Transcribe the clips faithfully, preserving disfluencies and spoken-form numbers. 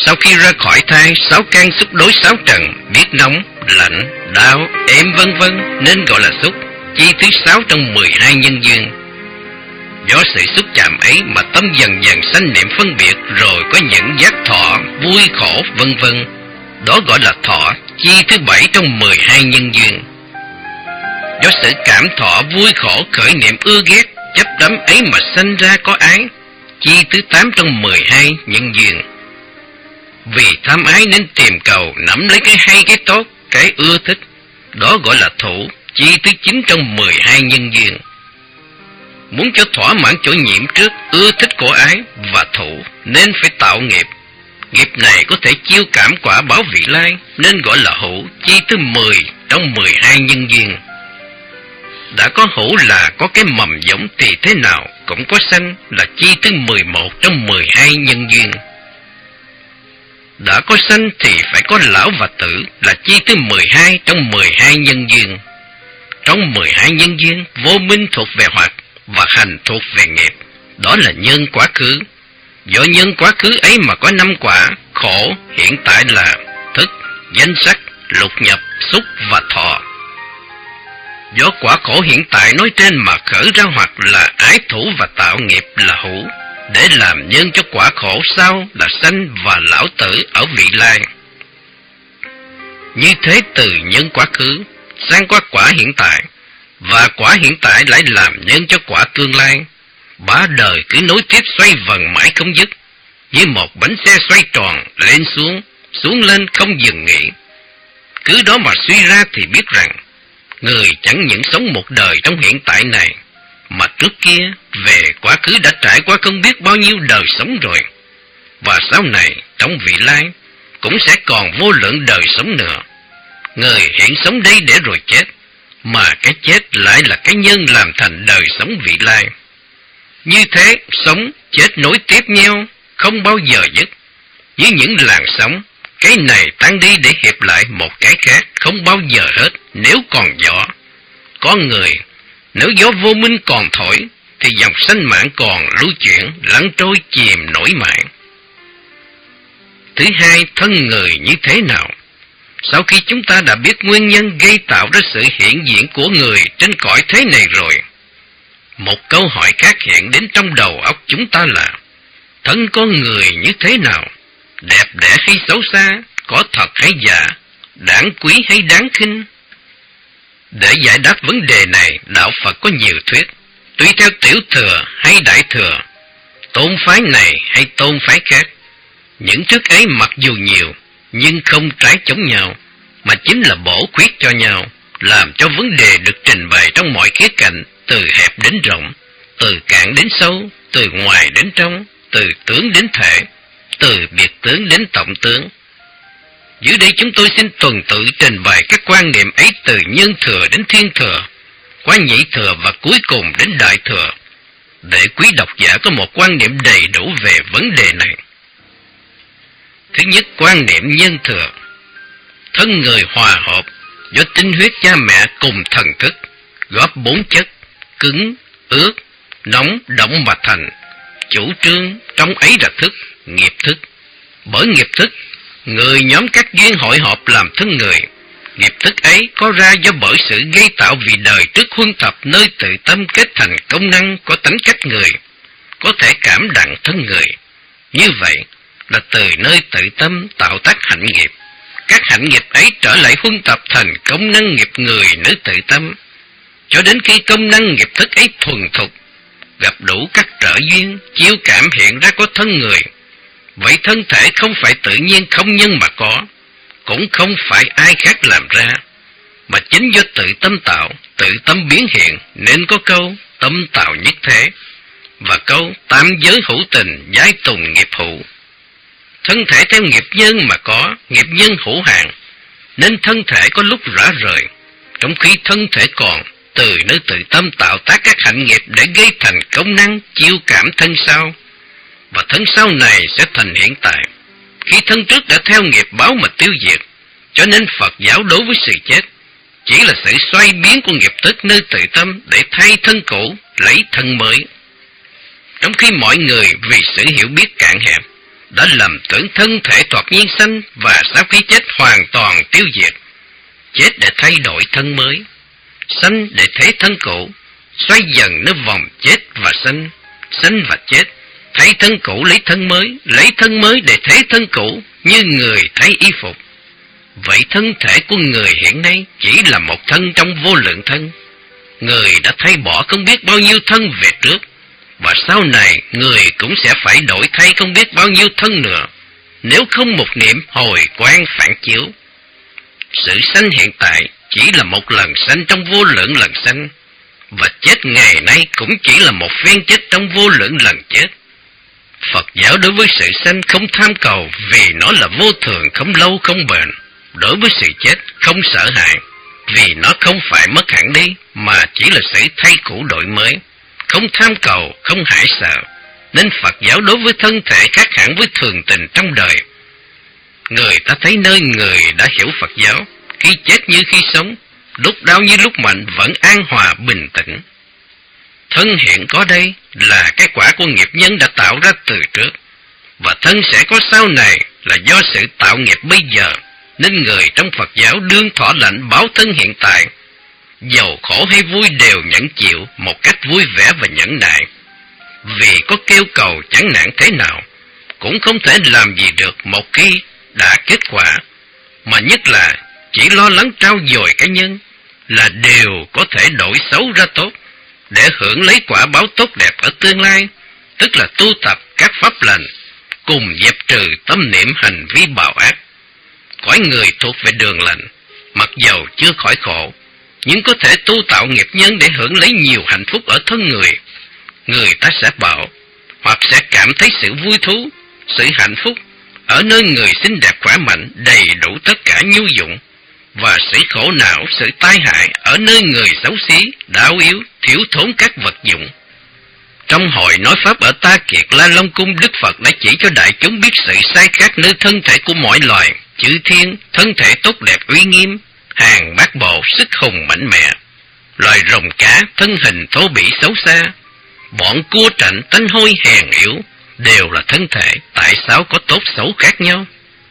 Sau khi ra khỏi thai, sáu căn xúc đối sáu trần, biết nóng, lạnh, đau, êm vân vân nên gọi là xúc, chi thứ sáu trong mười hai nhân duyên. Do sự xúc chạm ấy mà tâm dần dần sanh niệm phân biệt, rồi có những giác thọ, vui khổ vân vân. Đó gọi là thọ, chi thứ bảy trong mười hai nhân duyên. Do sự cảm thọ vui khổ khởi niệm ưa ghét, chấp đắm ấy mà sanh ra có ái, chi thứ tám trong mười hai nhân duyên. Vì tham ái nên tìm cầu nắm lấy cái hay cái tốt, cái ưa thích, đó gọi là thủ, chi thứ chín trong mười hai nhân duyên. Muốn cho thỏa mãn chỗ nhiễm trước, ưa thích của ái và thủ nên phải tạo nghiệp. Nghiệp này có thể chiêu cảm quả báo vị lai nên gọi là hữu, chi thứ mười trong mười hai nhân duyên. Đã có hữu là có cái mầm giống thì thế nào cũng có sanh là chi thứ mười một trong mười hai nhân duyên. Đã có sanh thì phải có lão và tử là chi thứ mười hai trong mười hai nhân duyên. Trong mười hai nhân duyên, vô minh thuộc về hoặc và hành thuộc về nghiệp, đó là nhân quá khứ. Do nhân quá khứ ấy mà có năm quả, khổ hiện tại là thức, danh sắc, lục nhập, xúc và thọ. Do quả khổ hiện tại nói trên mà khởi ra hoặc là ái thủ và tạo nghiệp là hữu, để làm nhân cho quả khổ sau là sanh và lão tử ở vị lai. Như thế từ nhân quá khứ sang qua quả hiện tại, và quả hiện tại lại làm nhân cho quả tương lai. Ba đời cứ nối tiếp xoay vần mãi không dứt, như một bánh xe xoay tròn lên xuống, xuống lên không dừng nghỉ. Cứ đó mà suy ra thì biết rằng, người chẳng những sống một đời trong hiện tại này, mà trước kia về quá khứ đã trải qua không biết bao nhiêu đời sống rồi, và sau này trong vị lai cũng sẽ còn vô lượng đời sống nữa. Người hiện sống đây để rồi chết, mà cái chết lại là cái nhân làm thành đời sống vị lai. Như thế sống chết nối tiếp nhau, không bao giờ dứt. Như những làn sóng, cái này tan đi để hiệp lại một cái khác, không bao giờ hết nếu còn gió. Con người, nếu gió vô minh còn thổi, thì dòng sanh mạng còn lưu chuyển, lăn trôi chìm nổi mạng. Thứ hai, thân người như thế nào? Sau khi chúng ta đã biết nguyên nhân gây tạo ra sự hiện diện của người trên cõi thế này rồi, một câu hỏi khác hiện đến trong đầu óc chúng ta là: thân con người như thế nào? Đẹp đẽ hay xấu xa? Có thật hay giả? Đáng quý hay đáng khinh? Để giải đáp vấn đề này, đạo Phật có nhiều thuyết, tùy theo tiểu thừa hay đại thừa, tôn phái này hay tôn phái khác. Những thuyết ấy mặc dù nhiều, nhưng không trái chống nhau, mà chính là bổ khuyết cho nhau, làm cho vấn đề được trình bày trong mọi khía cạnh, từ hẹp đến rộng, từ cạn đến sâu, từ ngoài đến trong, từ tướng đến thể, từ biệt tướng đến tổng tướng. Dưới đây chúng tôi xin tuần tự trình bày các quan niệm ấy từ nhân thừa đến thiên thừa, qua nhị thừa và cuối cùng đến đại thừa, để quý độc giả có một quan niệm đầy đủ về vấn đề này. Thứ nhất, quan niệm nhân thừa. Thân người hòa hợp do tinh huyết cha mẹ cùng thần thức, góp bốn chất cứng, ướt, nóng, động mà thành. Chủ trương trong ấy là thức, nghiệp thức. Bởi nghiệp thức, người nhóm các duyên hội họp làm thân người. Nghiệp thức ấy có ra do bởi sự gây tạo vì đời trước huân tập, nơi tự tâm kết thành công năng có tánh cách người, có thể cảm đặng thân người. Như vậy là từ nơi tự tâm tạo tác hạnh nghiệp. Các hạnh nghiệp ấy trở lại huân tập thành công năng nghiệp người nơi tự tâm, cho đến khi công năng nghiệp thức ấy thuần thục, gặp đủ các trở duyên, chiêu cảm hiện ra có thân người. Vậy thân thể không phải tự nhiên không nhân mà có, cũng không phải ai khác làm ra, mà chính do tự tâm tạo, tự tâm biến hiện, nên có câu tâm tạo nhất thế, và câu tam giới hữu tình, giai tùng nghiệp hữu. Thân thể theo nghiệp nhân mà có, nghiệp nhân hữu hạn, nên thân thể có lúc rã rời, trong khi thân thể còn, từ nơi tự tâm tạo tác các hạnh nghiệp để gây thành công năng chiêu cảm thân sau, và thân sau này sẽ thành hiện tại. Khi thân trước đã theo nghiệp báo mà tiêu diệt, cho nên Phật giáo đối với sự chết chỉ là sự xoay biến của nghiệp thức nơi tự tâm để thay thân cũ, lấy thân mới. Trong khi mọi người vì sự hiểu biết cạn hẹp đã lầm tưởng thân thể thoạt nhiên sanh và sau khi chết hoàn toàn tiêu diệt. Chết để thay đổi thân mới, sanh để thế thân cũ, xoay dần nơi vòng chết và sanh, sanh và chết, thay thân cũ lấy thân mới, lấy thân mới để thế thân cũ, như người thay y phục. Vậy thân thể của người hiện nay chỉ là một thân trong vô lượng thân. Người đã thay bỏ không biết bao nhiêu thân về trước, và sau này người cũng sẽ phải đổi thay không biết bao nhiêu thân nữa, nếu không một niệm hồi quang phản chiếu. Sự sanh hiện tại chỉ là một lần sanh trong vô lượng lần sanh, và chết ngày nay cũng chỉ là một phen chết trong vô lượng lần chết. Phật giáo đối với sự sanh không tham cầu vì nó là vô thường, không lâu không bền. Đối với sự chết không sợ hãi vì nó không phải mất hẳn đi, mà chỉ là sự thay cũ đổi mới. Không tham cầu, không hãi sợ, nên Phật giáo đối với thân thể khác hẳn với thường tình trong đời. Người ta thấy nơi người đã hiểu Phật giáo, khi chết như khi sống, lúc đau như lúc mạnh vẫn an hòa bình tĩnh. Thân hiện có đây là cái quả của nghiệp nhân đã tạo ra từ trước, và thân sẽ có sau này là do sự tạo nghiệp bây giờ, nên người trong Phật giáo đương thọ lệnh báo thân hiện tại, dầu khổ hay vui đều nhẫn chịu một cách vui vẻ và nhẫn nại. Vì có kêu cầu chẳng nản thế nào, cũng không thể làm gì được một khi đã kết quả, mà nhất là chỉ lo lắng trao dồi cá nhân, là đều có thể đổi xấu ra tốt, để hưởng lấy quả báo tốt đẹp ở tương lai, tức là tu tập các pháp lành, cùng dẹp trừ tâm niệm hành vi bạo ác. Cõi người thuộc về đường lành, mặc dầu chưa khỏi khổ, nhưng có thể tu tạo nghiệp nhân để hưởng lấy nhiều hạnh phúc ở thân người. Người ta sẽ bảo, hoặc sẽ cảm thấy sự vui thú, sự hạnh phúc ở nơi người xinh đẹp khỏe mạnh, đầy đủ tất cả nhu dụng, và sự khổ não, sự tai hại ở nơi người xấu xí, đau yếu, thiếu thốn các vật dụng. Trong hội nói pháp ở Ta Kiệt La Long Cung, Đức Phật đã chỉ cho đại chúng biết sự sai khác nơi thân thể của mọi loài, chư thiên, thân thể tốt đẹp uy nghiêm, hàng bát bộ, sức hùng mạnh mẽ. Loài rồng cá, thân hình thô bỉ xấu xa, bọn cua trạnh, tánh hôi hèn yếu, đều là thân thể, tại sao có tốt xấu khác nhau?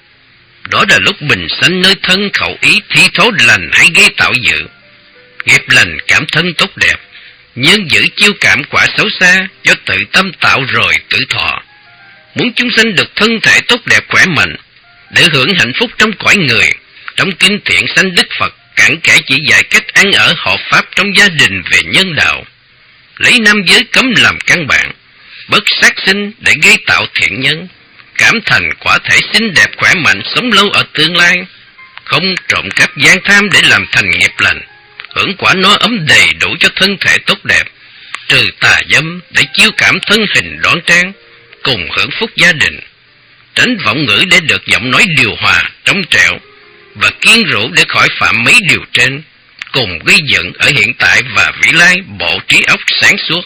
Đó là lúc bình sanh nơi thân khẩu ý thi thố lành hay gây tạo dự. Nghiệp lành cảm thân tốt đẹp, nhân giữ chiêu cảm quả xấu xa do tự tâm tạo rồi tự thọ. Muốn chúng sanh được thân thể tốt đẹp khỏe mạnh, để hưởng hạnh phúc trong cõi người, trong kinh Thiện Sanh Đức Phật cặn kẽ chỉ dạy cách ăn ở hợp pháp trong gia đình về nhân đạo. Lấy nam giới cấm làm căn bản, bất sát sinh để gây tạo thiện nhân, cảm thành quả thể xinh đẹp khỏe mạnh sống lâu ở tương lai, không trộm cắp gian tham để làm thành nghiệp lành, hưởng quả no ấm đầy đủ cho thân thể tốt đẹp, trừ tà dâm để chiêu cảm thân hình đoan trang, cùng hưởng phúc gia đình, tránh vọng ngữ để được giọng nói điều hòa, trong trẻo, và kiên rũ để khỏi phạm mấy điều trên, cùng gây dựng ở hiện tại và vĩ lai bộ trí óc sáng suốt.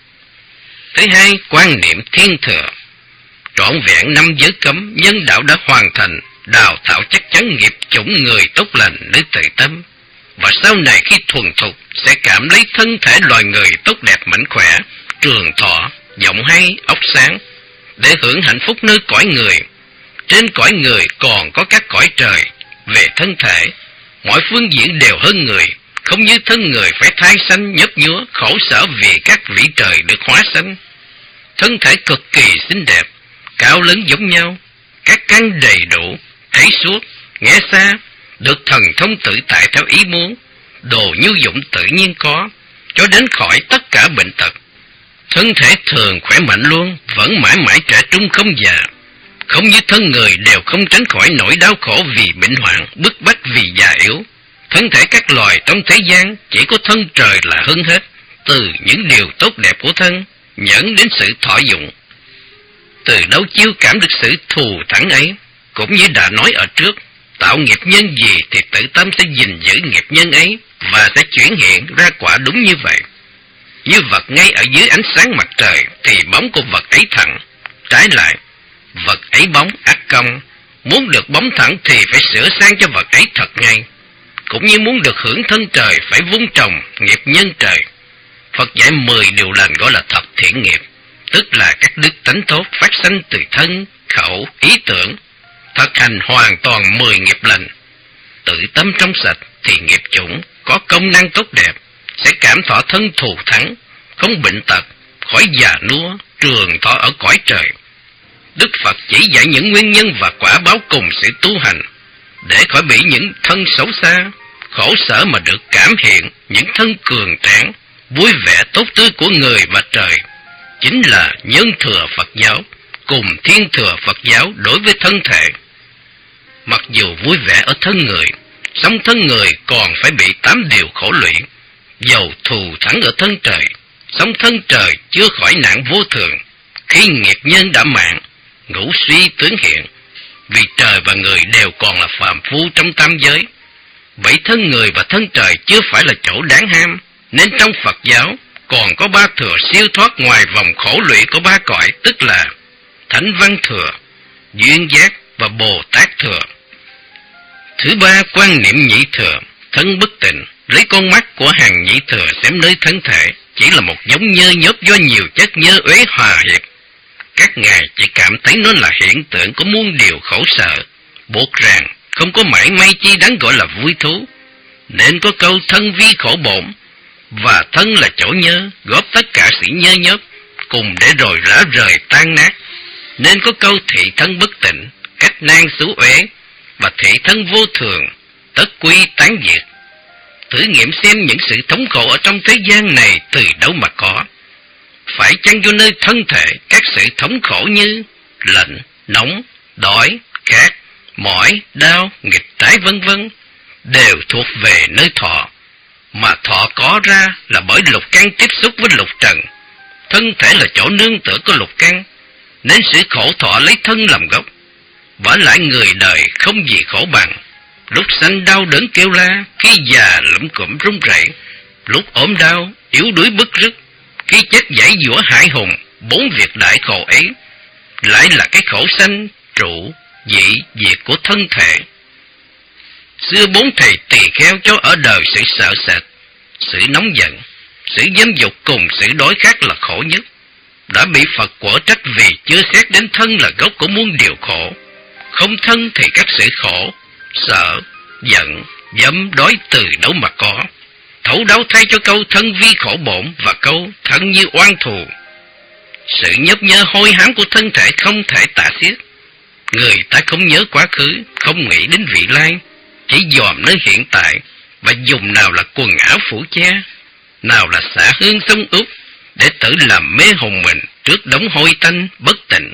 Thứ hai, quan niệm thiên thừa. Trọn vẹn năm giới cấm, nhân đạo đã hoàn thành, đào tạo chắc chắn nghiệp chủng người tốt lành nơi tự tâm, và sau này khi thuần thục sẽ cảm lấy thân thể loài người tốt đẹp mạnh khỏe, trường thọ, giọng hay, óc sáng, để hưởng hạnh phúc nơi cõi người. Trên cõi người còn có các cõi trời, về thân thể, mọi phương diện đều hơn người, không như thân người phải thai sanh nhấp nhúa, khổ sở vì các vị trời được hóa sanh. Thân thể cực kỳ xinh đẹp, cao lớn giống nhau, các căn đầy đủ, thấy suốt, nghe xa, được thần thông tự tại theo ý muốn, đồ nhu dụng tự nhiên có, cho đến khỏi tất cả bệnh tật. Thân thể thường khỏe mạnh luôn, vẫn mãi mãi trẻ trung không già, không như thân người đều không tránh khỏi nỗi đau khổ vì bệnh hoạn, bức bách vì già yếu. Thân thể các loài trong thế gian chỉ có thân trời là hơn hết, từ những điều tốt đẹp của thân, dẫn đến sự thọ dụng. Từ đâu chiêu cảm được sự thù thắng ấy? Cũng như đã nói ở trước, tạo nghiệp nhân gì thì tự tâm sẽ gìn giữ nghiệp nhân ấy, và sẽ chuyển hiện ra quả đúng như vậy. Như vật ngay ở dưới ánh sáng mặt trời thì bóng của vật ấy thẳng, trái lại, vật ấy bóng ác cong, muốn được bóng thẳng thì phải sửa sang cho vật ấy thật ngay. Cũng như muốn được hưởng thân trời phải vun trồng nghiệp nhân trời. Phật dạy mười điều lành gọi là thập thiện nghiệp, tức là các đức tánh tốt phát sanh từ thân, khẩu, ý tưởng, thực hành hoàn toàn mười nghiệp lành. Tự tâm trong sạch thì nghiệp chủng có công năng tốt đẹp, sẽ cảm thọ thân thù thắng, không bệnh tật, khỏi già nua, trường thọ ở cõi trời. Đức Phật chỉ dạy những nguyên nhân và quả báo cùng sự tu hành, để khỏi bị những thân xấu xa, khổ sở mà được cảm hiện những thân cường tráng, vui vẻ tốt tươi của người và trời. Chính là nhân thừa Phật giáo cùng thiên thừa Phật giáo đối với thân thể. Mặc dù vui vẻ ở thân người, song thân người còn phải bị tám điều khổ lụy. Dầu thù thắng ở thân trời, song thân trời chưa khỏi nạn vô thường. Khi nghiệp nhân đã mạng, ngũ suy tướng hiện, vì trời và người đều còn là phàm phu trong tam giới. Vậy thân người và thân trời chưa phải là chỗ đáng ham, nên trong Phật giáo còn có ba thừa siêu thoát ngoài vòng khổ lụy của ba cõi, tức là Thánh Văn Thừa, Duyên Giác và Bồ Tát Thừa. Thứ ba, quan niệm nhị thừa, thân bất tịnh, lấy con mắt của hàng nhị thừa xem nơi thân thể chỉ là một giống nhơ nhớp do nhiều chất nhơ uế hòa hiệp. Các ngài chỉ cảm thấy nó là hiện tượng có muôn điều khổ sở, buộc ràng, không có mảy may chi đáng gọi là vui thú. Nên có câu thân vi khổ bổn, và thân là chỗ nhơ, góp tất cả sự nhơ nhớp, cùng để rồi rã rời tan nát. Nên có câu thị thân bất tịnh, cách nan xú uế, và thị thân vô thường, tất quy tán diệt. Thử nghiệm xem những sự thống khổ ở trong thế gian này từ đâu mà có. Phải chăng do nơi thân thể các sự thống khổ như lạnh, nóng, đói, khát, mỏi, đau, nghịch trái vân vân đều thuộc về nơi thọ, mà thọ có ra là bởi lục căn tiếp xúc với lục trần. Thân thể là chỗ nương tựa của lục căn, nên sự khổ thọ lấy thân làm gốc. Vả lại người đời không gì khổ bằng. Lúc sanh đau đớn kêu la, khi già lủm cụm run rẩy, lúc ốm đau yếu đuối bứt rứt, khi chết giãy giũa hãi hùng. Bốn việc đại khổ ấy lại là cái khổ sanh trụ dị diệt của thân thể. Xưa bốn thầy tỳ kheo cho ở đời sự sợ sệt, sự nóng giận, sự dâm dục cùng sự đói khát là khổ nhất, đã bị Phật quở trách vì chưa xét đến thân là gốc của muôn điều khổ. Không thân thì các sự khổ, sợ, giận, dâm, đói từ đâu mà có. Thấu đáo thay cho câu thân vi khổ bổn và câu thân như oan thù. Sự nhấp nhơ hôi hám của thân thể không thể tả xiết. Người ta không nhớ quá khứ, không nghĩ đến vị lai, chỉ dòm nơi hiện tại và dùng nào là quần áo phủ che, nào là xả hương sông úp để tự làm mê hồn mình trước đống hôi tanh bất tịnh.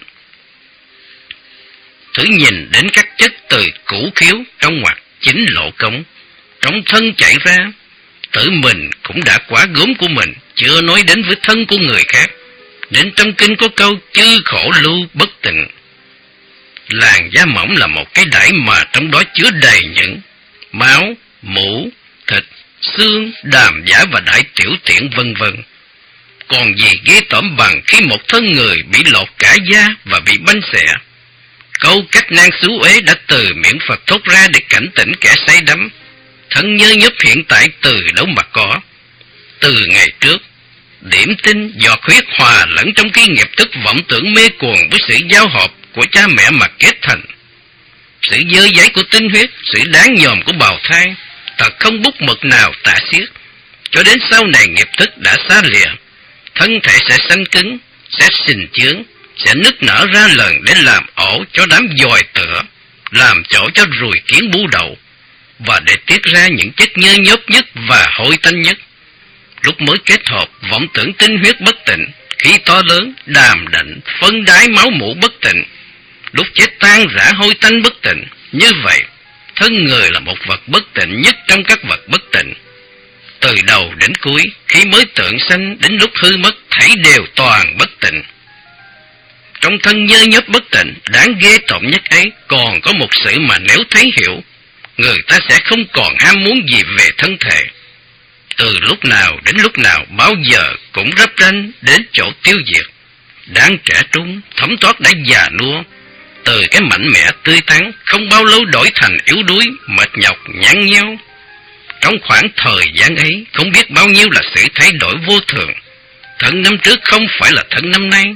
Thử nhìn đến các chất từ củ khiếu trong ngoặt chính lộ cống, trong thân chảy ra, tự mình cũng đã quá gốm của mình, chưa nói đến với thân của người khác. Nên trong kinh có câu chư khổ lưu bất tịnh. Làn da mỏng là một cái đẩy mà trong đó chứa đầy những máu, mũ, thịt, xương, đàm giả và đại tiểu tiện vân vân. Còn gì ghê tởm bằng khi một thân người bị lột cả da và bị banh xẻ. Câu cách nan xú uế đã từ miệng Phật thốt ra để cảnh tỉnh kẻ say đắm. Thân nhơ nhớp hiện tại từ đâu mà có. Từ ngày trước, điểm tinh giọt huyết hòa lẫn trong cái nghiệp thức vọng tưởng mê cuồng với sự giao hợp của cha mẹ mà kết thành. Sự dơ giấy của tinh huyết, sự đáng nhòm của bào thai, thật không bút mực nào tả xiết. Cho đến sau này nghiệp thức đã xa lìa, thân thể sẽ sanh cứng, sẽ sình chướng, sẽ nứt nở ra lần để làm ổ cho đám dòi tựa, làm chỗ cho ruồi kiến bú đậu, và để tiết ra những chất nhơ nhớp nhất và hôi tanh nhất. Lúc mới kết hợp, vọng tưởng tinh huyết bất tịnh, khi to lớn, đàm đạnh, phân đái máu mủ bất tịnh, lúc chết tan rã hôi tanh bất tịnh. Như vậy, thân người là một vật bất tịnh nhất trong các vật bất tịnh. Từ đầu đến cuối, khi mới tượng sanh đến lúc hư mất, thảy đều toàn bất tịnh. Trong thân nhơ nhớp bất tịnh, đáng ghê tởm nhất ấy, còn có một sự mà nếu thấy hiểu, người ta sẽ không còn ham muốn gì về thân thể. Từ lúc nào đến lúc nào, bao giờ cũng rắp ranh đến chỗ tiêu diệt. Đang trẻ trung, thấm thoát đã già nua, từ cái mạnh mẽ tươi tắn, không bao lâu đổi thành yếu đuối, mệt nhọc, nhăn nheo. Trong khoảng thời gian ấy, không biết bao nhiêu là sự thay đổi vô thường. Thân năm trước không phải là thân năm nay,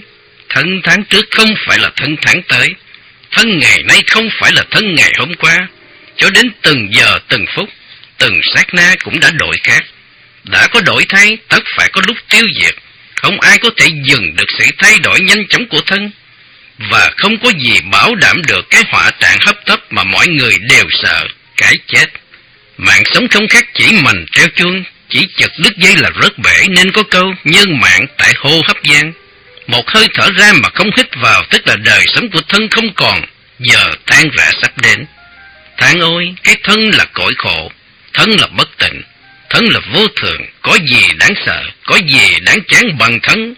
Thân tháng trước không phải là thân tháng tới, thân ngày nay không phải là thân ngày hôm qua, cho đến từng giờ từng phút, từng sát na cũng đã đổi khác. Đã có đổi thay, tất phải có lúc tiêu diệt. Không ai có thể dừng được sự thay đổi nhanh chóng của thân, và không có gì bảo đảm được cái họa trạng hấp tấp mà mọi người đều sợ, cái chết. Mạng sống không khác chỉ mành treo chuông, chỉ chật đứt dây là rớt bể, nên có câu nhân mạng tại hô hấp gian. Một hơi thở ra mà không hít vào, tức là đời sống của thân không còn, giờ tan rã sắp đến. Than ôi, cái thân là cõi khổ, thân là bất tịnh, thân là vô thường, có gì đáng sợ, có gì đáng chán bằng thân.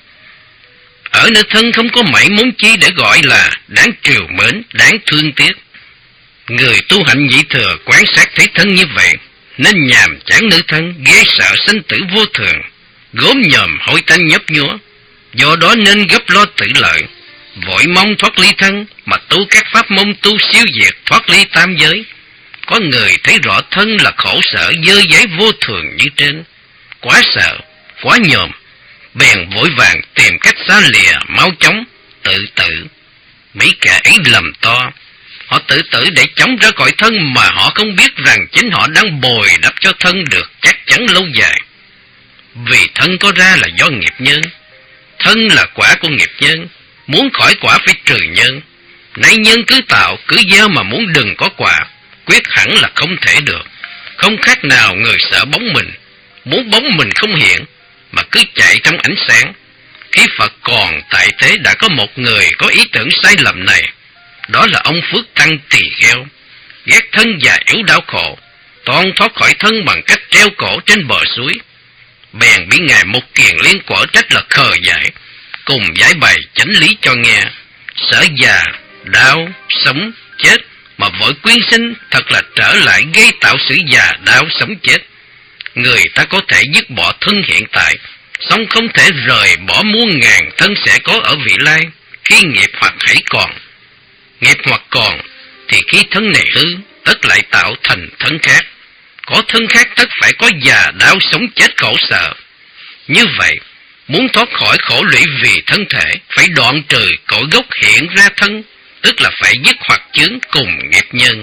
Ở nơi thân không có mảy muốn chi để gọi là đáng trìu mến, đáng thương tiếc. Người tu hạnh nhị thừa quan sát thấy thân như vậy, nên nhàm chán nơi thân, ghê sợ sinh tử vô thường, gốm nhòm hôi tanh nhấp nhúa. Do đó nên gấp lo tự lợi, vội mong thoát ly thân, mà tu các pháp môn tu siêu diệt, thoát ly tam giới. Có người thấy rõ thân là khổ sở dơ giấy vô thường như trên, quá sợ, quá nhòm, bèn vội vàng tìm cách xa lìa mau chóng, tự tử. Mấy kẻ ấy lầm to, họ tự tử để chống ra khỏi thân mà họ không biết rằng chính họ đang bồi đắp cho thân được chắc chắn lâu dài. Vì thân có ra là do nghiệp nhân, thân là quả của nghiệp nhân, muốn khỏi quả phải trừ nhân. Nay nhân cứ tạo, cứ gieo mà muốn đừng có quả, quyết hẳn là không thể được. Không khác nào người sợ bóng mình, muốn bóng mình không hiện, mà cứ chạy trong ánh sáng. Khi Phật còn tại thế đã có một người có ý tưởng sai lầm này, đó là ông Phước Tăng Tỳ Kheo. Ghét thân già yếu đau khổ, toan thoát khỏi thân bằng cách treo cổ trên bờ suối. Bèn bị Ngài Mục Kiền Liên quở trách là khờ dại, cùng giải bày chánh lý cho nghe. Sợ già, đau, sống, chết, mà vội quyến sinh, thật là trở lại gây tạo sự già, đau, sống, chết. Người ta có thể dứt bỏ thân hiện tại, song không thể rời bỏ muôn ngàn thân sẽ có ở vị lai, khi nghiệp hoặc hãy còn. Nghiệp hoặc còn, thì khi thân này hư, tất lại tạo thành thân khác. Có thân khác tất phải có già, đau, sống, chết, khổ sợ. Như vậy, muốn thoát khỏi khổ lụy vì thân thể, phải đoạn trừ cội gốc hiện ra thân, tức là phải dứt hoặc chướng cùng nghiệp nhân.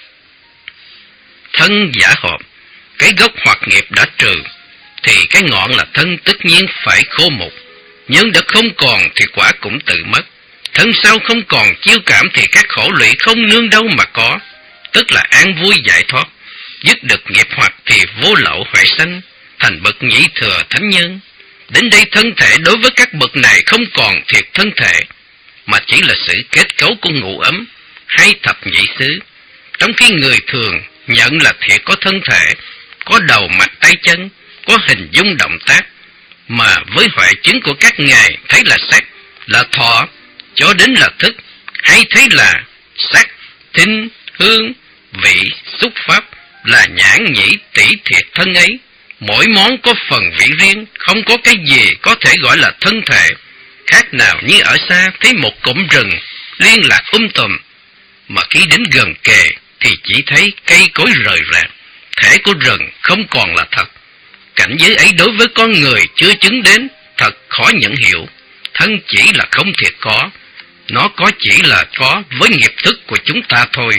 Thân giả hợp, cái gốc hoặc nghiệp đã trừ, thì cái ngọn là thân tất nhiên phải khô mục. Nhân đã không còn thì quả cũng tự mất. Thân sau không còn chiêu cảm thì các khổ lụy không nương đâu mà có, tức là an vui giải thoát. Dứt được nghiệp hoặc thì vô lậu hoại sanh, thành bậc nhị thừa thánh nhân. Đến đây thân thể đối với các bậc này không còn thiệt thân thể, mà chỉ là sự kết cấu của ngũ ấm hay thập nhị xứ. Trong khi người thường nhận là thiệt có thân thể, có đầu mặt tay chân, có hình dung động tác, mà với huệ chứng của các ngài thấy là sắc, là thọ, cho đến là thức, hay thấy là sắc, thính, hương, vị, xúc pháp, là nhãn nhĩ tỷ thiệt thân ấy. Mỗi món có phần vị riêng, không có cái gì có thể gọi là thân thể. Khác nào như ở xa thấy một cụm rừng liên lạc um tùm, mà khi đến gần kề thì chỉ thấy cây cối rời rạc, thể của rừng không còn là thật. Cảnh giới ấy đối với con người chưa chứng đến, thật khó nhận hiểu. Thân chỉ là không thiệt có, nó có chỉ là có với nghiệp thức của chúng ta thôi.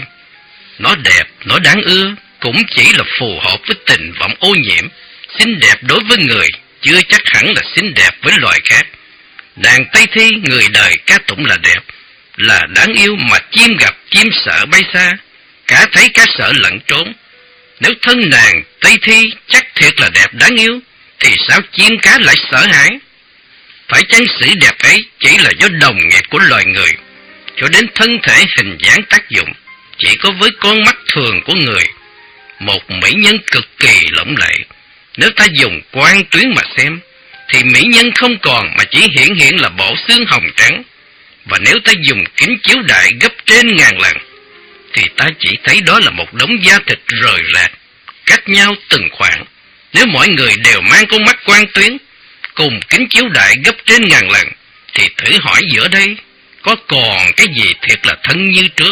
Nó đẹp, nó đáng ưa, cũng chỉ là phù hợp với tình vọng ô nhiễm. Xinh đẹp đối với người, chưa chắc hẳn là xinh đẹp với loài khác. Nàng Tây Thi người đời ca tụng là đẹp, là đáng yêu, mà chim gặp chim sợ bay xa, cả thấy cá sợ lẫn trốn. Nếu thân nàng Tây Thi chắc thiệt là đẹp đáng yêu, thì sao chim cá lại sợ hãi? Phải chăng sự đẹp ấy chỉ là do đồng nghiệp của loài người, cho đến thân thể hình dáng tác dụng chỉ có với con mắt thường của người. Một mỹ nhân cực kỳ lộng lẫy, nếu ta dùng quan tuyến mà xem, thì mỹ nhân không còn mà chỉ hiện hiện là bộ xương hồng trắng. Và nếu ta dùng kính chiếu đại gấp trên ngàn lần, thì ta chỉ thấy đó là một đống da thịt rời rạc, cách nhau từng khoảng. Nếu mọi người đều mang con mắt quan tuyến cùng kính chiếu đại gấp trên ngàn lần, thì thử hỏi giữa đây có còn cái gì thiệt là thân như trước?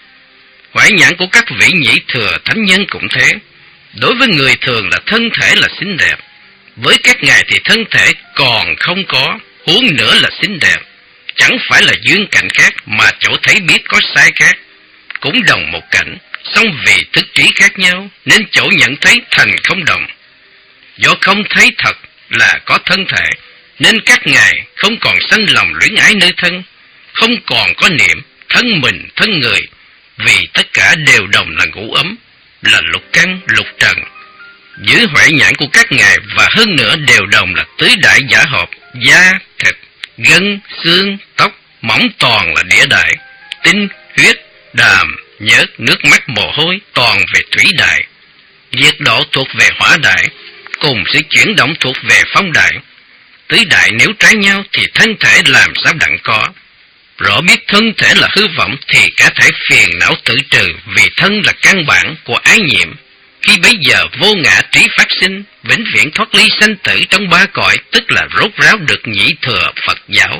Ngoại nhãn của các vị nhị thừa thánh nhân cũng thế. Đối với người thường là thân thể là xinh đẹp, với các ngài thì thân thể còn không có, huống nữa là xinh đẹp. chẳng phải là duyên cảnh khác mà chỗ thấy biết có sai khác. Cũng đồng một cảnh, song vì thức trí khác nhau nên chỗ nhận thấy thành không đồng. Do không thấy thật là có thân thể nên các ngài không còn sanh lòng luyến ái nơi thân, không còn có niệm thân mình thân người, vì tất cả đều đồng là ngũ ấm, là lục căn lục trần. Dưới huệ nhãn của các ngài và hơn nữa đều đồng là tứ đại giả hợp, da, thịt, gân, xương, tóc, mỏng toàn là địa đại, tinh, huyết, đàm, nhớt, nước mắt mồ hôi toàn về thủy đại, nhiệt độ thuộc về hỏa đại, cùng sự chuyển động thuộc về phong đại. Tứ đại nếu trái nhau thì thân thể làm sao đặng có. Rõ biết thân thể là hư vọng thì cả thể phiền não tự trừ, vì thân là căn bản của ái nhiệm. Khi bấy giờ vô ngã trí phát sinh, vĩnh viễn thoát ly sanh tử trong ba cõi, tức là rốt ráo được nhị thừa Phật giáo.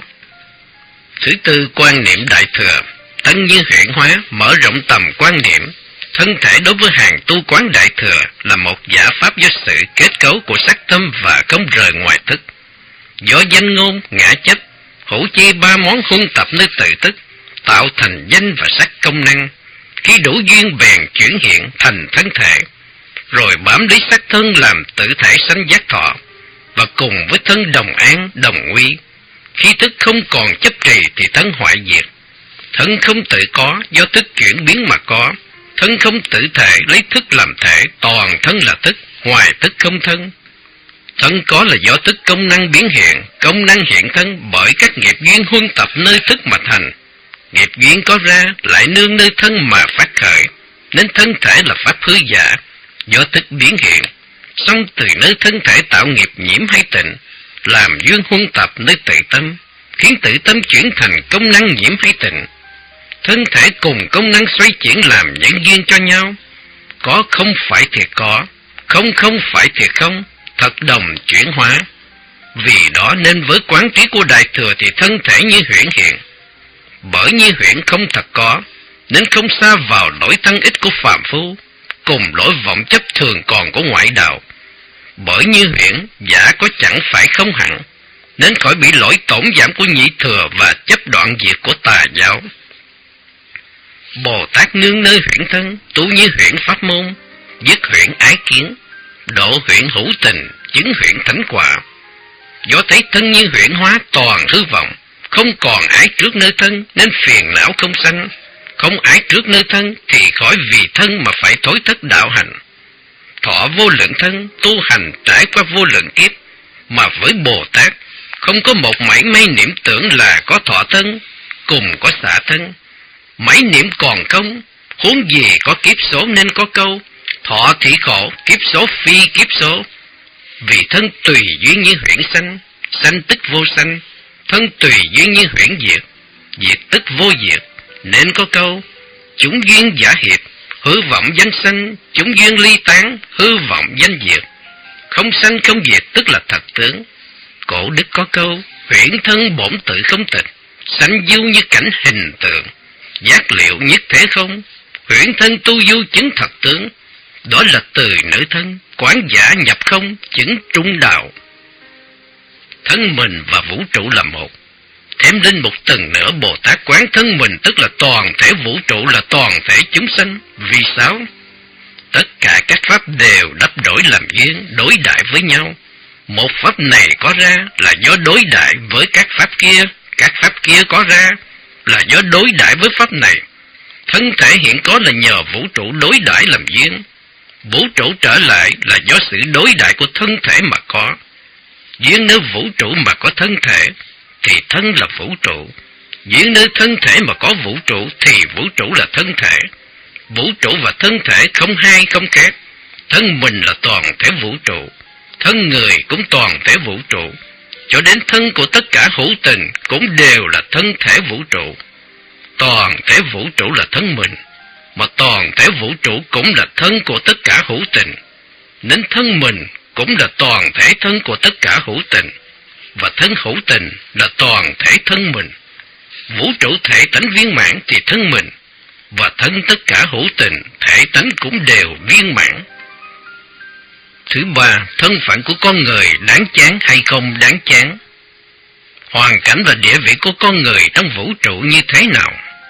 Thứ tư, quan niệm đại thừa. Thân như huyễn hóa, mở rộng tầm quan niệm. Thân thể đối với hàng tu quán đại thừa là một giả pháp do sự kết cấu của sắc tâm và không rời ngoài thức. Do danh ngôn, ngã chấp, hữu chi ba món huân tập nơi tự tức, tạo thành danh và sắc công năng. Khi đủ duyên bèn chuyển hiện thành thân thể, rồi bám lấy sắc thân làm tự thể sanh giác thọ, và cùng với thân đồng an, đồng nguy. Khi thức không còn chấp trì thì thân hoại diệt. Thân không tự có, do thức chuyển biến mà có. Thân không tự thể, lấy thức làm thể, toàn thân là thức, ngoài thức không thân. Thân có là do thức công năng biến hiện, công năng hiện thân bởi các nghiệp duyên huân tập nơi thức mà thành. Nghiệp duyên có ra, lại nương nơi thân mà phát khởi, nên thân thể là pháp hư giả, do thức biến hiện. Xong từ nơi thân thể tạo nghiệp nhiễm hay tịnh, làm duyên huân tập nơi tự tâm, khiến tự tâm chuyển thành công năng nhiễm hay tịnh. Thân thể cùng công năng xoay chuyển làm những duyên cho nhau. Có không phải thiệt có, không không phải thiệt không, thật đồng chuyển hóa. Vì đó nên với quán trí của đại thừa thì thân thể như huyễn hiện. Bởi như huyễn không thật có, nên không xa vào lỗi tăng ích của phàm phu, cùng lỗi vọng chấp thường còn của ngoại đạo. Bởi như huyễn, giả có chẳng phải không hẳn, nên khỏi bị lỗi tổn giảm của nhị thừa và chấp đoạn diệt của tà giáo. Bồ Tát nương nơi huyễn thân, tu như huyễn pháp môn, dứt huyễn ái kiến, độ huyễn hữu tình, chứng huyễn thánh quả. Do thấy thân như huyễn hóa toàn hư vọng, không còn ái trước nơi thân nên phiền não không sanh. Không ái trước nơi thân thì khỏi vì thân mà phải thối thất đạo hành. Thọ vô lượng thân, tu hành trải qua vô lượng kiếp, mà với Bồ Tát không có một mảy may niệm tưởng là có thọ thân, cùng có xả thân. Mấy niệm còn không, huống gì có kiếp số nên có câu, thọ thì khổ, kiếp số phi kiếp số. Vì thân tùy duyên như huyễn sanh, sanh tức vô sanh, thân tùy duyên như huyễn diệt, diệt tức vô diệt, nên có câu, chúng duyên giả hiệp, hư vọng danh sanh, chúng duyên ly tán, hư vọng danh diệt. Không sanh không diệt tức là thật tướng. Cổ đức có câu, huyễn thân bổn tự không tịch, sanh du như cảnh hình tượng, giác liệu nhất thế không, huyễn thân tu du chứng thật tướng. Đó là từ nữ thân, quán giả nhập không, chứng trung đạo. Thân mình và vũ trụ là một. Thêm lên một tầng nữa, Bồ Tát quán thân mình tức là toàn thể vũ trụ, là toàn thể chúng sanh. Vì sao? Tất cả các pháp đều đắp đổi làm duyên, đối đại với nhau. Một pháp này có ra là do đối đại với các pháp kia, các pháp kia có ra là do đối đại với pháp này. Thân thể hiện có là nhờ vũ trụ đối đãi làm duyên. Vũ trụ trở lại là do sự đối đại của thân thể mà có. Duyên nơi vũ trụ mà có thân thể thì thân là vũ trụ. Duyên nơi thân thể mà có vũ trụ thì vũ trụ là thân thể. Vũ trụ và thân thể không hai không khác. Thân mình là toàn thể vũ trụ, thân người cũng toàn thể vũ trụ, cho đến thân của tất cả hữu tình cũng đều là thân thể vũ trụ. Toàn thể vũ trụ là thân mình, mà toàn thể vũ trụ cũng là thân của tất cả hữu tình, nên thân mình cũng là toàn thể thân của tất cả hữu tình, và thân hữu tình là toàn thể thân mình. Vũ trụ thể tánh viên mãn thì thân mình, và thân tất cả hữu tình, thể tánh cũng đều viên mãn. Thứ ba, thân phận của con người đáng chán hay không đáng chán. hoàn cảnh và địa vị của con người trong vũ trụ như thế nào.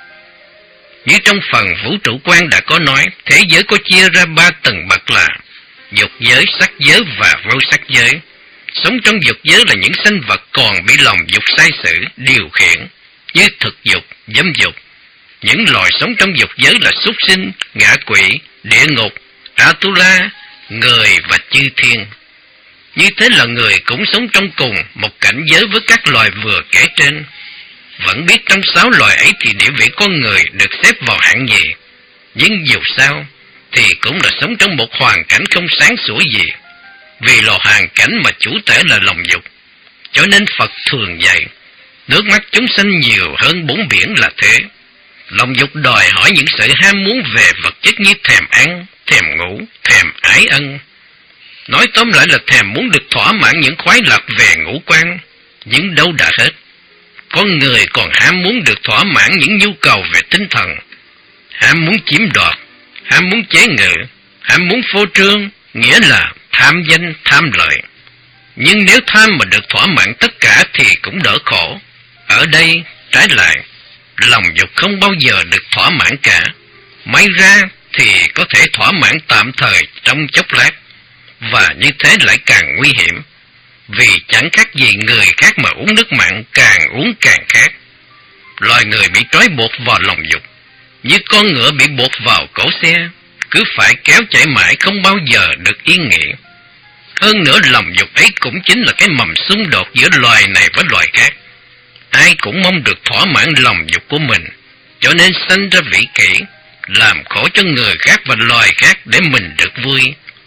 Như trong phần vũ trụ quan đã có nói, thế giới có chia ra ba tầng bậc là dục giới, sắc giới và vô sắc giới. Sống trong dục giới là những sinh vật còn bị lòng dục sai sử, điều khiển, như thực dục, dâm dục. Những loài sống trong dục giới là súc sinh, ngạ quỷ, địa ngục, Atula, người và chư thiên. Như thế là người cũng sống trong cùng một cảnh giới với các loài vừa kể trên. Vẫn biết trong sáu loài ấy thì địa vị con người được xếp vào hạng gì, nhưng dù sao thì cũng là sống trong một hoàn cảnh không sáng sủa gì. Vì là hoàn cảnh mà chủ thể là lòng dục, cho nên Phật thường dạy nước mắt chúng sanh nhiều hơn bốn biển là thế. Lòng dục đòi hỏi những sự ham muốn về vật chất như thèm ăn, thèm ngủ, thèm ái ân. Nói tóm lại là thèm muốn được thỏa mãn những khoái lạc về ngũ quan, nhưng đâu đã hết. Con người còn ham muốn được thỏa mãn những nhu cầu về tinh thần, ham muốn chiếm đoạt, ham muốn chế ngự, ham muốn phô trương, nghĩa là tham danh, tham lợi. Nhưng nếu tham mà được thỏa mãn tất cả thì cũng đỡ khổ. Ở đây, trái lại, lòng dục không bao giờ được thỏa mãn cả. May ra thì có thể thỏa mãn tạm thời trong chốc lát, và như thế lại càng nguy hiểm. Vì chẳng khác gì người khác mà uống nước mặn, càng uống càng khát. Loài người bị trói buộc vào lòng dục, như con ngựa bị buộc vào cổ xe, cứ phải kéo chạy mãi không bao giờ được yên nghỉ. Hơn nữa lòng dục ấy cũng chính là cái mầm xung đột giữa loài này với loài khác. Ai cũng mong được thỏa mãn lòng dục của mình, cho nên sanh ra vĩ kỷ, làm khổ cho người khác và loài khác để mình được vui.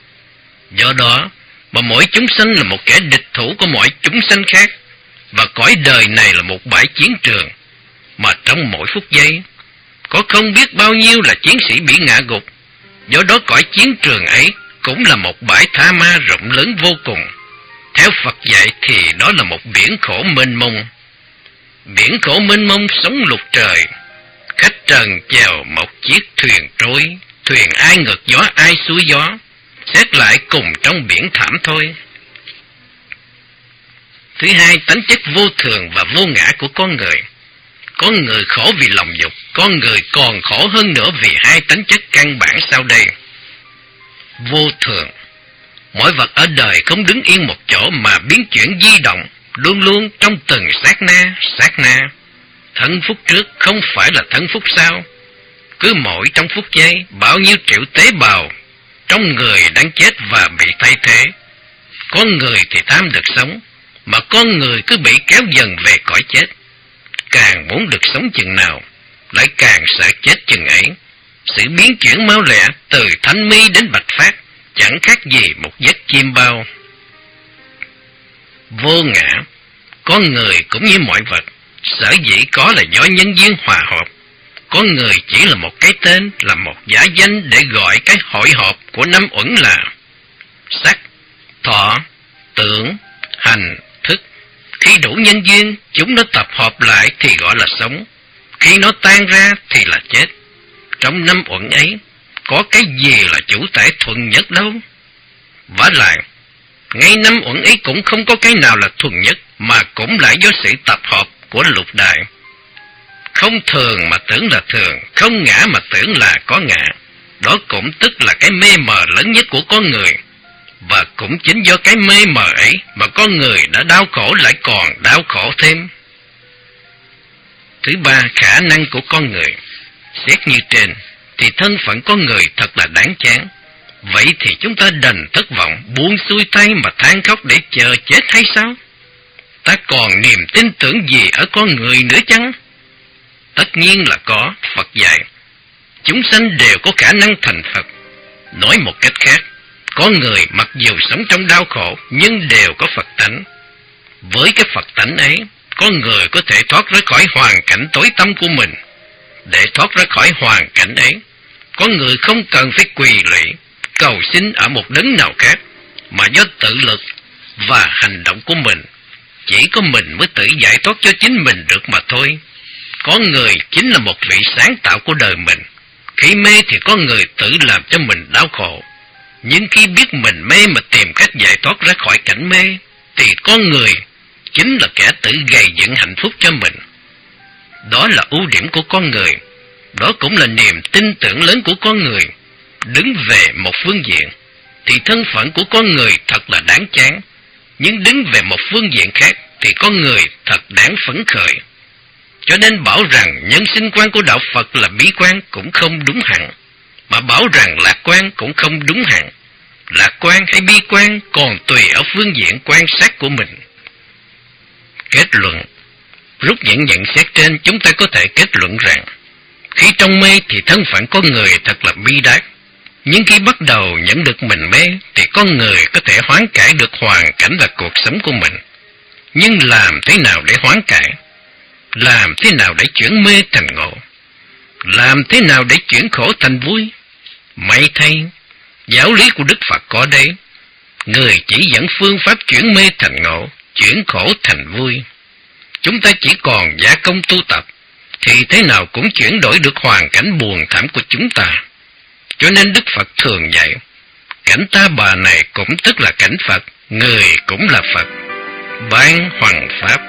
Do đó mà mỗi chúng sanh là một kẻ địch thủ của mọi chúng sanh khác, và cõi đời này là một bãi chiến trường, mà trong mỗi phút giây có không biết bao nhiêu là chiến sĩ bị ngã gục. Do đó cõi chiến trường ấy cũng là một bãi tha ma rộng lớn vô cùng. Theo Phật dạy thì đó là một biển khổ mênh mông. Biển khổ mênh mông sóng lục trời, khách trần chèo một chiếc thuyền trôi, thuyền ai ngược gió ai xuôi gió, xét lại cùng trong biển thảm thôi. Thứ hai, tánh chất vô thường và vô ngã của con người. Con người khổ vì lòng dục, con người còn khổ hơn nữa vì hai tánh chất căn bản sau đây. Vô thường, mọi vật ở đời không đứng yên một chỗ mà biến chuyển di động, luôn luôn trong từng sát na, sát na. Thân phút trước không phải là thân phút sau. Cứ mỗi trong phút giây, bao nhiêu triệu tế bào trong người đang chết và bị thay thế. Con người thì tham được sống, mà con người cứ bị kéo dần về cõi chết. Càng muốn được sống chừng nào, lại càng sợ chết chừng ấy. Sự biến chuyển mau lẹ từ thanh mi đến bạch phát, chẳng khác gì một giấc chim bao. Vô ngã, con người cũng như mọi vật, sở dĩ có là do nhân duyên hòa hợp. Con người chỉ là một cái tên, là một giả danh để gọi cái hội họp của năm uẩn là sắc, thọ, tưởng, hành, thức. Khi đủ nhân duyên, chúng nó tập hợp lại thì gọi là sống. Khi nó tan ra thì là chết. Trong năm uẩn ấy, có cái gì là chủ thể thuần nhất đâu. Vả lại, ngay năm uẩn ấy cũng không có cái nào là thuần nhất, mà cũng lại do sự tập hợp của lục đại. Không thường mà tưởng là thường, không ngã mà tưởng là có ngã. Đó cũng tức là cái mê mờ lớn nhất của con người. Và cũng chính do cái mê mờ ấy mà con người đã đau khổ lại còn đau khổ thêm. Thứ ba, khả năng của con người. Xét như trên, thì thân phận con người thật là đáng chán. Vậy thì chúng ta đành thất vọng, buông xuôi tay mà than khóc để chờ chết hay sao? Ta còn niềm tin tưởng gì ở con người nữa chăng? Tất nhiên là có. Phật dạy chúng sanh đều có khả năng thành Phật. Nói một cách khác, con người mặc dù sống trong đau khổ nhưng đều có Phật tánh. Với cái Phật tánh ấy, con người có thể thoát ra khỏi hoàn cảnh tối tăm của mình. Để thoát ra khỏi hoàn cảnh ấy, con người không cần phải quỳ lạy, cầu xin ở một đấng nào khác, mà do tự lực và hành động của mình. Chỉ có mình mới tự giải thoát cho chính mình được mà thôi. Con người chính là một vị sáng tạo của đời mình. Khi mê thì con người tự làm cho mình đau khổ. Nhưng khi biết mình mê mà tìm cách giải thoát ra khỏi cảnh mê, thì con người chính là kẻ tự gây dựng hạnh phúc cho mình. Đó là ưu điểm của con người, đó cũng là niềm tin tưởng lớn của con người. Đứng về một phương diện, thì thân phận của con người thật là đáng chán, nhưng đứng về một phương diện khác, thì con người thật đáng phấn khởi. Cho nên bảo rằng nhân sinh quan của đạo Phật là bi quan cũng không đúng hẳn, mà bảo rằng lạc quan cũng không đúng hẳn. Lạc quan hay bi quan còn tùy ở phương diện quan sát của mình. Kết luận. Rút những nhận xét trên, chúng ta có thể kết luận rằng khi trong mê thì thân phận con người thật là bi đát, nhưng khi bắt đầu nhận được mình mê thì con người có thể hoán cải được hoàn cảnh và cuộc sống của mình. Nhưng làm thế nào để hoán cải? Làm thế nào để chuyển mê thành ngộ? Làm thế nào để chuyển khổ thành vui? May thay, giáo lý của Đức Phật có đây. Người chỉ dẫn phương pháp chuyển mê thành ngộ, chuyển khổ thành vui. Chúng ta chỉ còn gia công tu tập, thì thế nào cũng chuyển đổi được hoàn cảnh buồn thảm của chúng ta. Cho nên Đức Phật thường dạy, cảnh ta bà này cũng tức là cảnh Phật, người cũng là Phật. Ban Hoằng Pháp.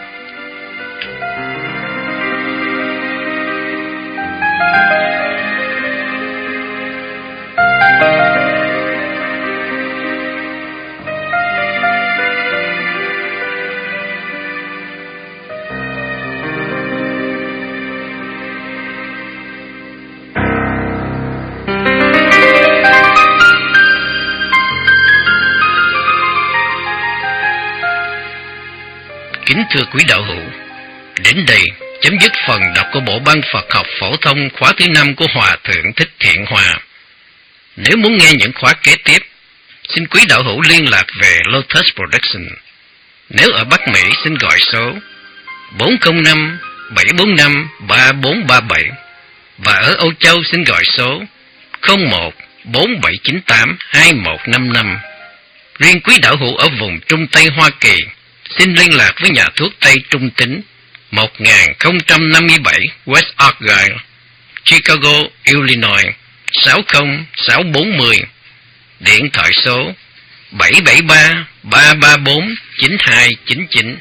Kính thưa quý đạo hữu, đến đây chấm dứt phần đọc của bộ Ban Phật học phổ thông khóa thứ năm của Hòa Thượng Thích Thiện Hòa. Nếu muốn nghe những khóa kế tiếp, xin quý đạo hữu liên lạc về Lotus Production. Nếu ở Bắc Mỹ xin gọi số bốn không năm bảy bốn năm ba bốn ba bảy, và ở Âu Châu xin gọi số không một bốn bảy chín tám hai một năm năm. Riêng quý đạo hữu ở vùng Trung Tây Hoa Kỳ, xin liên lạc với nhà thuốc Tây Trung Tính một nghìn không trăm năm mươi bảy West Argyle, Chicago, Illinois sáu không sáu bốn không, điện thoại số bảy bảy ba ba ba bốn chín hai chín chín.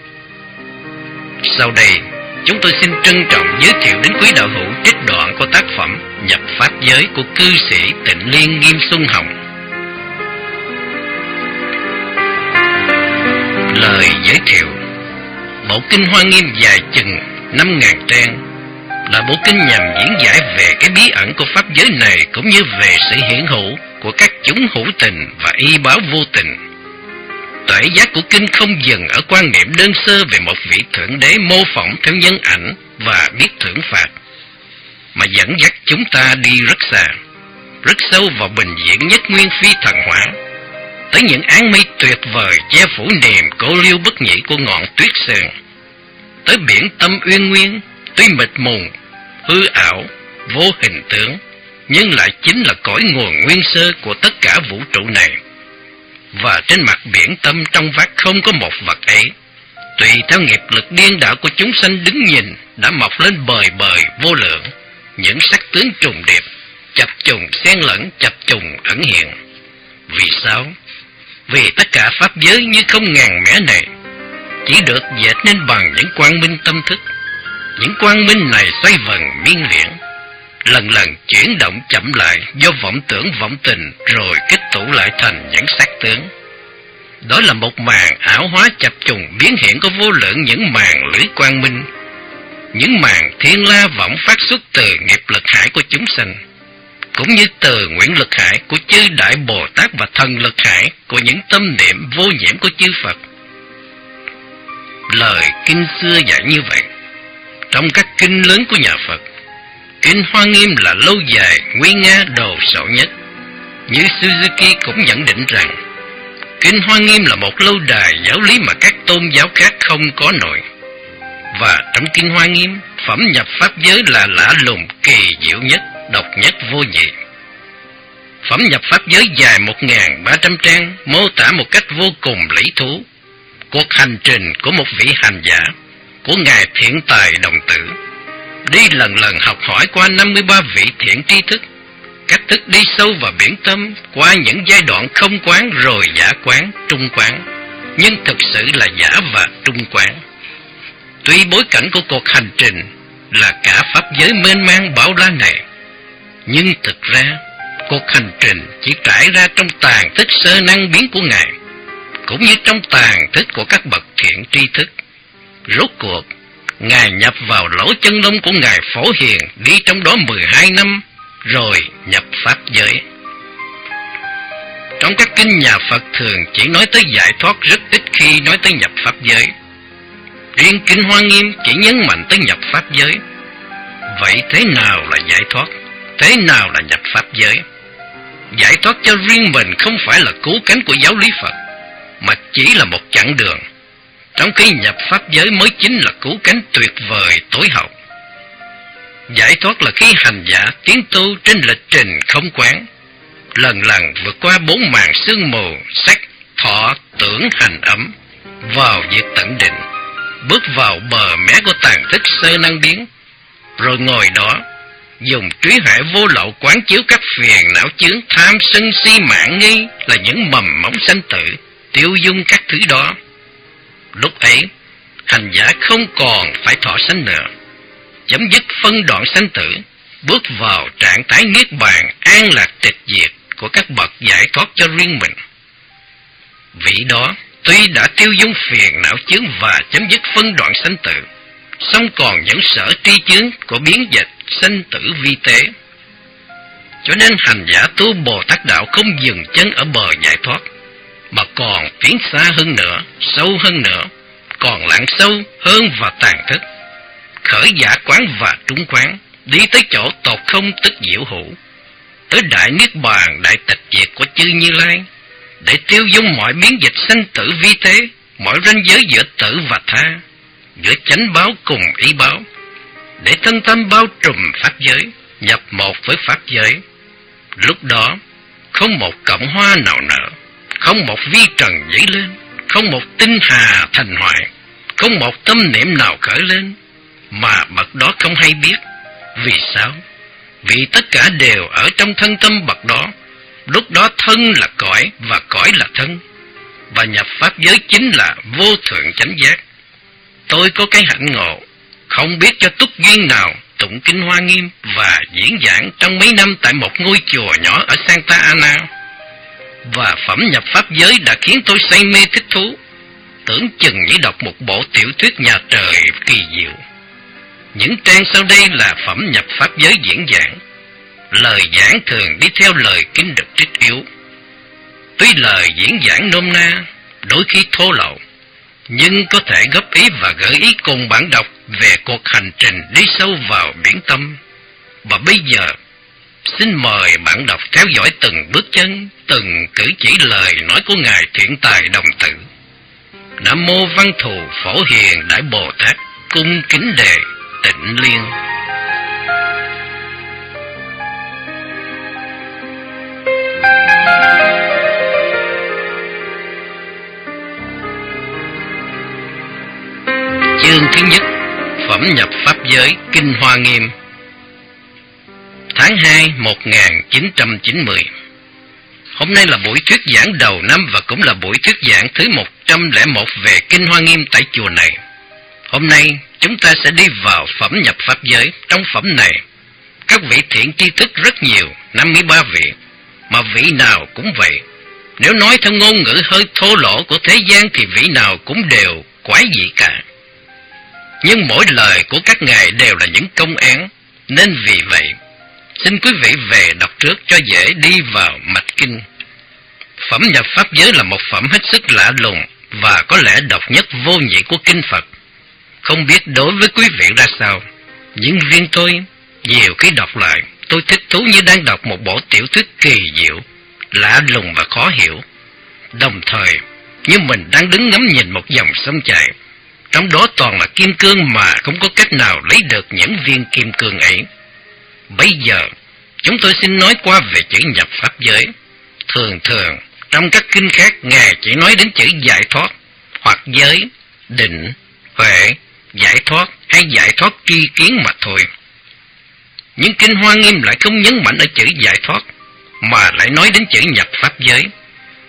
Sau đây, chúng tôi xin trân trọng giới thiệu đến quý đạo hữu trích đoạn của tác phẩm Nhập Pháp Giới của cư sĩ Tịnh Liên Nghiêm Xuân Hồng. Lời giới thiệu. Bộ Kinh Hoa Nghiêm dài chừng năm nghìn trang, là bộ kinh nhằm diễn giải về cái bí ẩn của pháp giới này, cũng như về sự hiện hữu của các chúng hữu tình và y báo vô tình. Tuệ giác của kinh không dừng ở quan niệm đơn sơ về một vị thượng đế mô phỏng theo nhân ảnh và biết thưởng phạt, mà dẫn dắt chúng ta đi rất xa, rất sâu vào bình diện nhất nguyên phi thần hóa, tới những áng mây tuyệt vời che phủ niềm cô liêu bất nhị của ngọn tuyết sơn, tới biển tâm uyên nguyên, tuy mịt mùng, hư ảo, vô hình tướng, nhưng lại chính là cõi nguồn nguyên sơ của tất cả vũ trụ này. Và trên mặt biển tâm trong vắt không có một vật ấy, tùy theo nghiệp lực điên đảo của chúng sanh đứng nhìn, đã mọc lên bời bời vô lượng, những sắc tướng trùng điệp, chập trùng xen lẫn, chập trùng ẩn hiện. Vì sao? Vì tất cả pháp giới như không ngàn mẻ này chỉ được dệt nên bằng những quang minh tâm thức. Những quang minh này xoay vần miên liễn, lần lần chuyển động chậm lại do vọng tưởng vọng tình, rồi kết tụ lại thành những sắc tướng. Đó là một màn ảo hóa chập trùng biến hiện của vô lượng những màn lưới quang minh, những màn thiên la vọng phát xuất từ nghiệp lực hải của chúng sanh, cũng như từ nguyện lực hải của chư Đại Bồ Tát và thần lực hải của những tâm niệm vô nhiễm của chư Phật. Lời kinh xưa dạy như vậy. Trong các kinh lớn của nhà Phật, Kinh Hoa Nghiêm là lâu dài, nguy nga, đồ sộ nhất. Như Suzuki cũng nhận định rằng, Kinh Hoa Nghiêm là một lâu đài giáo lý mà các tôn giáo khác không có nổi. Và trong Kinh Hoa Nghiêm, phẩm nhập pháp giới là lạ lùng, kỳ diệu nhất, độc nhất vô nhị. Phẩm nhập pháp giới dài một nghìn ba trăm trang, mô tả một cách vô cùng lý thú cuộc hành trình của một vị hành giả, của Ngài Thiện Tài Đồng Tử, đi lần lần học hỏi qua năm mươi ba vị thiện tri thức, cách thức đi sâu vào biển tâm, qua những giai đoạn không quán rồi giả quán, trung quán, nhưng thực sự là giả và trung quán. Tuy bối cảnh của cuộc hành trình là cả pháp giới mênh mang bao la này, nhưng thực ra cuộc hành trình chỉ trải ra trong tàn thức sơ năng biến của Ngài, cũng như trong tàn thức của các bậc thiện tri thức. Rốt cuộc, Ngài nhập vào lỗ chân lông của Ngài Phổ Hiền, đi trong đó mười hai năm, rồi nhập pháp giới. Trong các kinh nhà Phật thường chỉ nói tới giải thoát, rất ít khi nói tới nhập pháp giới. Riêng kinh Hoa Nghiêm chỉ nhấn mạnh tới nhập pháp giới. Vậy thế nào là giải thoát? Thế nào là nhập pháp giới? Giải thoát cho riêng mình không phải là cứu cánh của giáo lý Phật, mà chỉ là một chặng đường, trong khi nhập pháp giới mới chính là cứu cánh tuyệt vời tối hậu. Giải thoát là khi hành giả tiến tu trên lịch trình không quán, lần lần vượt qua bốn màn sương mù sắc, thọ, tưởng, hành, ấm, vào việc tận định, bước vào bờ mé của tàn thức sơ năng biến, rồi ngồi đó dùng trí huệ vô lậu quán chiếu các phiền não chướng tham sân si mạn nghi là những mầm móng sanh tử, tiêu dung các thứ đó. Lúc ấy, hành giả không còn phải thọ sanh nữa, chấm dứt phân đoạn sanh tử, bước vào trạng thái niết bàn an lạc tịch diệt của các bậc giải thoát cho riêng mình. Vị đó tuy đã tiêu dung phiền não chướng và chấm dứt phân đoạn sanh tử, song còn những sở tri chướng của biến dịch sanh tử vi tế. Cho nên hành giả tu Bồ Tát đạo không dừng chân ở bờ giải thoát, mà còn tiến xa hơn nữa, sâu hơn nữa, còn lặn sâu hơn vào tàn thức, khởi giả quán và trung quán, đi tới chỗ tột không tức diệu hữu, tới đại niết bàn đại tịch diệt của chư Như Lai, để tiêu dung mọi biến dịch sanh tử vi tế, mọi ranh giới giữa tử và tha, giữa chánh báo cùng ý báo, để thân tâm bao trùm pháp giới, nhập một với pháp giới. Lúc đó không một cọng hoa nào nở, không một vi trần dấy lên, không một tinh hà thành hoại, không một tâm niệm nào khởi lên, mà bậc đó không hay biết. Vì sao? Vì tất cả đều ở trong thân tâm bậc đó. Lúc đó thân là cõi và cõi là thân, và nhập pháp giới chính là vô thượng chánh giác. Tôi có cái hạnh ngộ, không biết cho túc duyên nào tụng kinh Hoa Nghiêm và diễn giảng trong mấy năm tại một ngôi chùa nhỏ ở Santa Ana, và phẩm nhập pháp giới đã khiến tôi say mê thích thú, tưởng chừng như đọc một bộ tiểu thuyết nhà trời kỳ diệu. Những trang sau đây là phẩm nhập pháp giới diễn giảng. Lời giảng thường đi theo lời kinh được trích yếu. Tuy lời diễn giảng nôm na, đôi khi thô lậu, nhưng có thể góp ý và gợi ý cùng bạn đọc về cuộc hành trình đi sâu vào biển tâm. Và bây giờ, xin mời bạn đọc theo dõi từng bước chân, từng cử chỉ lời nói của Ngài Thiện Tài Đồng Tử. Nam Mô Văn Thù Phổ Hiền Đại Bồ Tát, cung kính đề Tịnh Liên. Chương thứ nhất, phẩm nhập pháp giới, kinh Hoa Nghiêm. Tháng hai một nghìn chín trăm chín mươi. Hôm nay là buổi thuyết giảng đầu năm và cũng là buổi thuyết giảng thứ một trăm lẻ một về kinh Hoa Nghiêm tại chùa này. Hôm nay chúng ta sẽ đi vào phẩm nhập pháp giới. Trong phẩm này, các vị thiện tri thức rất nhiều, năm mươi ba vị, mà vị nào cũng vậy. Nếu nói theo ngôn ngữ hơi thô lỗ của thế gian thì vị nào cũng đều quái dị cả. Nhưng mỗi lời của các ngài đều là những công án, nên vì vậy, xin quý vị về đọc trước cho dễ đi vào mạch kinh. Phẩm nhập pháp giới là một phẩm hết sức lạ lùng và có lẽ độc nhất vô nhị của kinh Phật. Không biết đối với quý vị ra sao, nhưng riêng tôi, nhiều khi đọc lại, tôi thích thú như đang đọc một bộ tiểu thuyết kỳ diệu, lạ lùng và khó hiểu. Đồng thời, như mình đang đứng ngắm nhìn một dòng sông chảy, trong đó toàn là kim cương mà không có cách nào lấy được những viên kim cương ấy. Bây giờ, chúng tôi xin nói qua về chữ nhập pháp giới. Thường thường, trong các kinh khác, Ngài chỉ nói đến chữ giải thoát, hoặc giới, định, huệ, giải thoát hay giải thoát tri kiến mà thôi. Nhưng kinh Hoa Nghiêm lại không nhấn mạnh ở chữ giải thoát, mà lại nói đến chữ nhập pháp giới.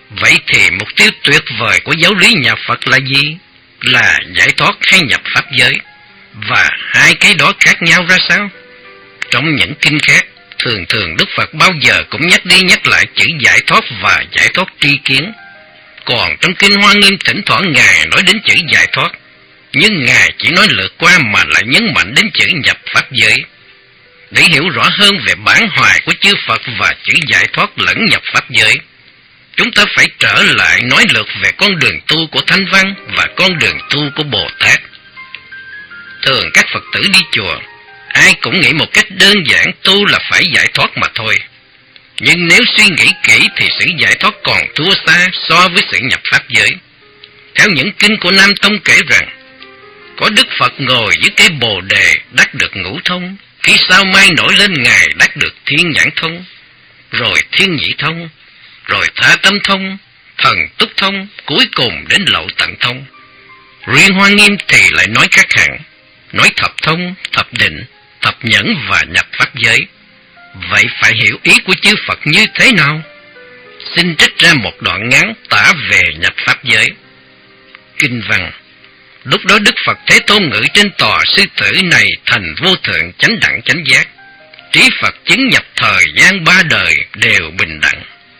Vậy thì mục tiêu tuyệt vời của giáo lý nhà Phật là gì? Là giải thoát hay nhập pháp giới? Và hai cái đó khác nhau ra sao? Trong những kinh khác, thường thường Đức Phật bao giờ cũng nhắc đi nhắc lại chữ giải thoát và giải thoát tri kiến. Còn trong kinh Hoa Nghiêm thỉnh thoảng Ngài nói đến chữ giải thoát, nhưng Ngài chỉ nói lượt qua mà lại nhấn mạnh đến chữ nhập pháp giới. Để hiểu rõ hơn về bản hoài của chư Phật và chữ giải thoát lẫn nhập pháp giới, chúng ta phải trở lại nói lượt về con đường tu của Thanh Văn và con đường tu của Bồ Tát. Thường các Phật tử đi chùa, ai cũng nghĩ một cách đơn giản tu là phải giải thoát mà thôi. Nhưng nếu suy nghĩ kỹ thì sự giải thoát còn thua xa so với sự nhập pháp giới. Theo những kinh của Nam Tông kể rằng, có Đức Phật ngồi dưới cây Bồ Đề đắc được ngũ thông, khi sao mai nổi lên Ngài đắc được thiên nhãn thông, rồi thiên nhị thông, rồi tha tâm thông, thần túc thông, cuối cùng đến lậu tận thông. Riêng Hoa Nghiêm thì lại nói khác hẳn, nói thập thông, thập định, thập nhẫn và nhập pháp giới. Vậy phải hiểu ý của chư Phật như thế nào? Xin trích ra một đoạn ngắn tả về nhập pháp giới. Kinh văn: lúc đó Đức Phật Thế Tôn ngự trên tòa sư tử này thành vô thượng chánh đẳng chánh giác. Trí Phật chứng nhập thời gian ba đời đều bình đẳng.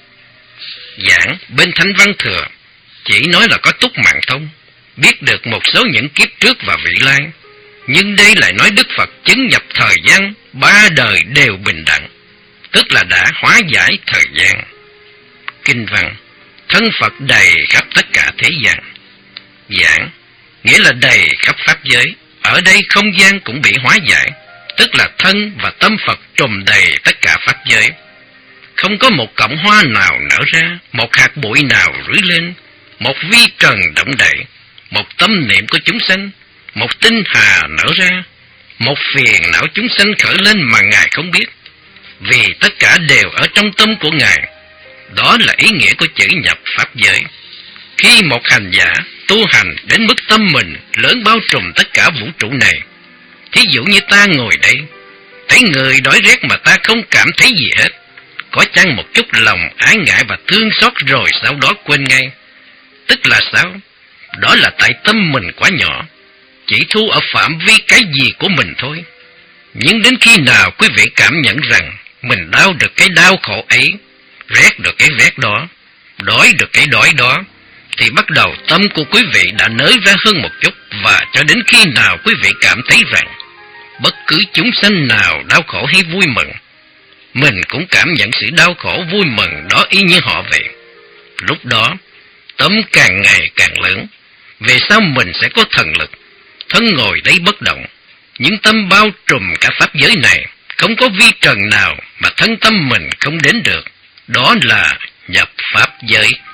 Giảng bên Thánh Văn Thừa chỉ nói là có túc mạng thông, biết được một số những kiếp trước và vị lai. Nhưng đây lại nói Đức Phật chứng nhập thời gian ba đời đều bình đẳng, tức là đã hóa giải thời gian. Kinh văn: thân Phật đầy khắp tất cả thế gian. Giảng nghĩa là đầy khắp pháp giới. Ở đây không gian cũng bị hóa giải, tức là thân và tâm Phật trùm đầy tất cả pháp giới. Không có một cọng hoa nào nở ra, một hạt bụi nào rưới lên, một vi trần động đậy, một tâm niệm của chúng sanh, một tinh hà nở ra, một phiền não chúng sanh khởi lên mà Ngài không biết, vì tất cả đều ở trong tâm của Ngài. Đó là ý nghĩa của chữ nhập pháp giới. Khi một hành giả tu hành đến mức tâm mình lớn bao trùm tất cả vũ trụ này, thí dụ như ta ngồi đây, thấy người đói rét mà ta không cảm thấy gì hết, có chăng một chút lòng ái ngại và thương xót rồi sau đó quên ngay. Tức là sao? Đó là tại tâm mình quá nhỏ, chỉ thu ở phạm vi cái gì của mình thôi. Nhưng đến khi nào quý vị cảm nhận rằng mình đau được cái đau khổ ấy, rét được cái rét đó, đói được cái đói đó, thì bắt đầu tâm của quý vị đã nới ra hơn một chút. Và cho đến khi nào quý vị cảm thấy rằng bất cứ chúng sanh nào đau khổ hay vui mừng, mình cũng cảm nhận sự đau khổ vui mừng đó y như họ vậy, lúc đó tâm càng ngày càng lớn. Về sau mình sẽ có thần lực, thân ngồi đấy bất động, những tâm bao trùm cả pháp giới này, không có vi trần nào mà thân tâm mình không đến được. Đó là nhập pháp giới.